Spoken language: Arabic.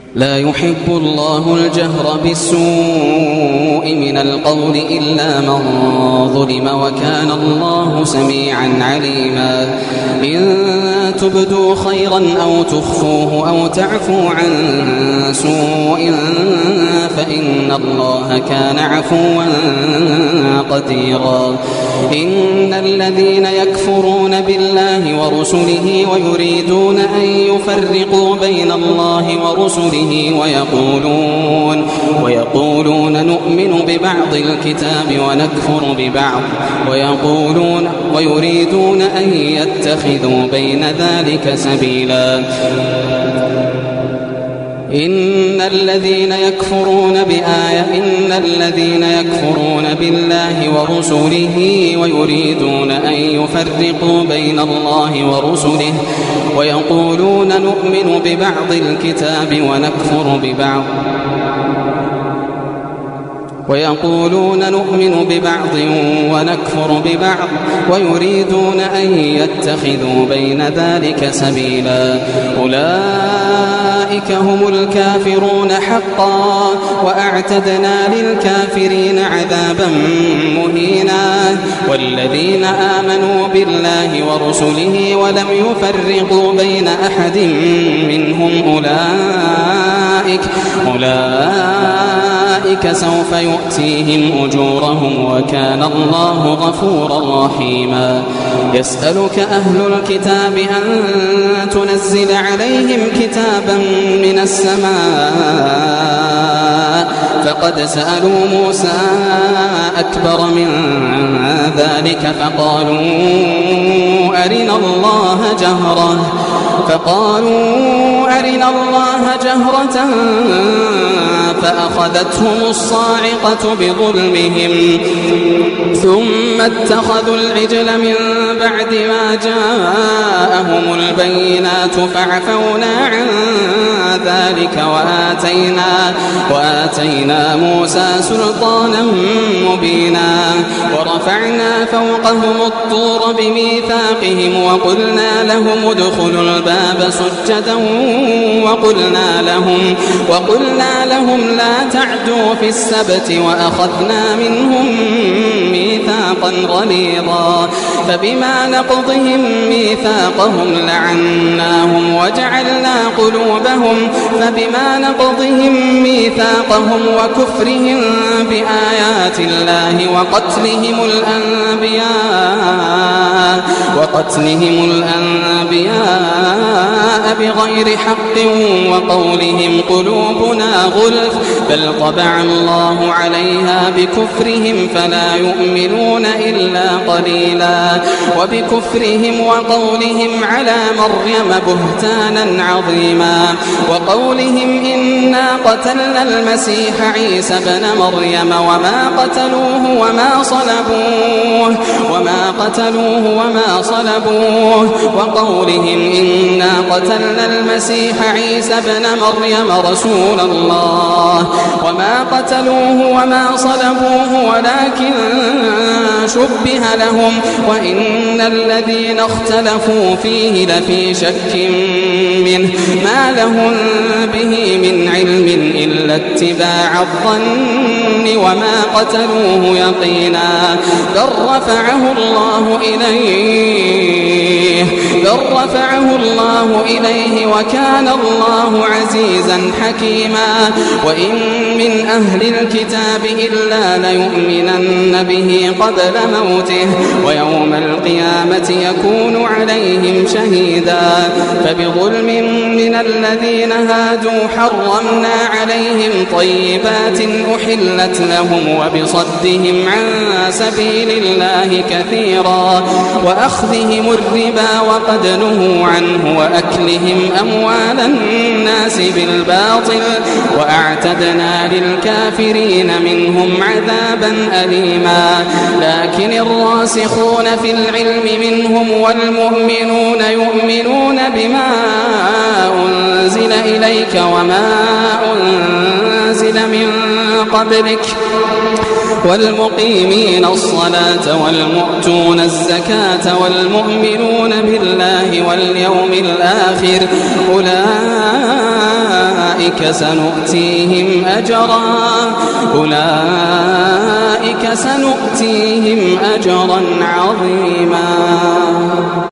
لا يحب الله الجهر بالسوء من القول إلا من ظلم وكان الله سميعا عليما. إن تبدوا خيرا أو تخفوه أو تعفوا عن سوء فإن الله كان عفوا قديرا. إن الذين يكفرون بالله ورسله ويريدون أن يفرقوا بين الله ورسله ويقولون نؤمن ببعض الكتاب ونكفر ببعض ويريدون أن يتخذوا بين ذلك سبيلا. إن الذين يكفرون بالله ورسله ويريدون أن يفرقوا بين الله ورسله ويقولون نؤمن ببعض الكتاب ونكفر ببعض ويريدون أن يتخذوا بين ذلك سبيلا. أولئك هم الكافرون حقا وأعتدنا للكافرين عذابا مهينا. والذين آمنوا بالله ورسله ولم يفرقوا بين أحد منهم أولئك سوف يؤتيهم أجورهم وكان الله غفورا رحيما. يسألك أهل الكتاب أن تنزل عليهم كتابا من السماء فقد سألوا موسى أكبر من ذلك فقالوا أرنا الله جهرة فأخذتهم الصاعقة بظلمهم ثم اتخذوا العجل من بعد ما جاءهم البينات فعفونا عن ذلك وآتينا موسى سلطانا مبينا. ورفعنا فوقهم الطور بميثاقهم وقلنا لهم ادخلوا الباب سجدا وقلنا لهم لا تعدوا في السبت وأخذنا منهم ميثاقا غليظا. فبما نقضهم ميثاقهم لعناهم وكفرهم بآيات الله وقتلهم الأنبياء بغير حق وقولهم قلوبنا غلف بل طبع الله عليها بكفرهم فلا يؤمنون إلا قليلا. وبكفرهم وقولهم على مريم بهتانا عظيما. وقولهم إنا قتلنا المسيح عيسى ابن مريم وما قتلوه وما صلبوه وقولهم إنا قتلنا المسيح عيسى ابن مريم رسول الله وما قتلوه وما صلبوه ولكن شبه لهم وإن الذين اختلفوا فيه لفي شك منه ما لهم به من علم إلا اتباع الظن وما قتلوه يقينا. بل رفعه الله إليه وكان الله عزيزا حكيما. وإن من أهل الكتاب إلا ليؤمنن به قبل موته ويوم القيامة يكون عليهم شهيدا. فبظلم من الذين هادوا حرمنا عليهم طيبات أحلت لهم وبصدهم عن سبيل الله كثيرا وأخذهم الربا وقد نهوا عنه وأكلهم أموال الناس بالباطل وأعتدنا للكافرين منهم عذابا أليما. لكن الراسخون في العلم منهم والمؤمنون يؤمنون بما أنزل إليك وما أنزل من قبلك والمقيمين الصلاة والمؤتون الزكاة والمؤمنون بالله واليوم الآخر أولئك سنؤتيهم أجرا عظيما.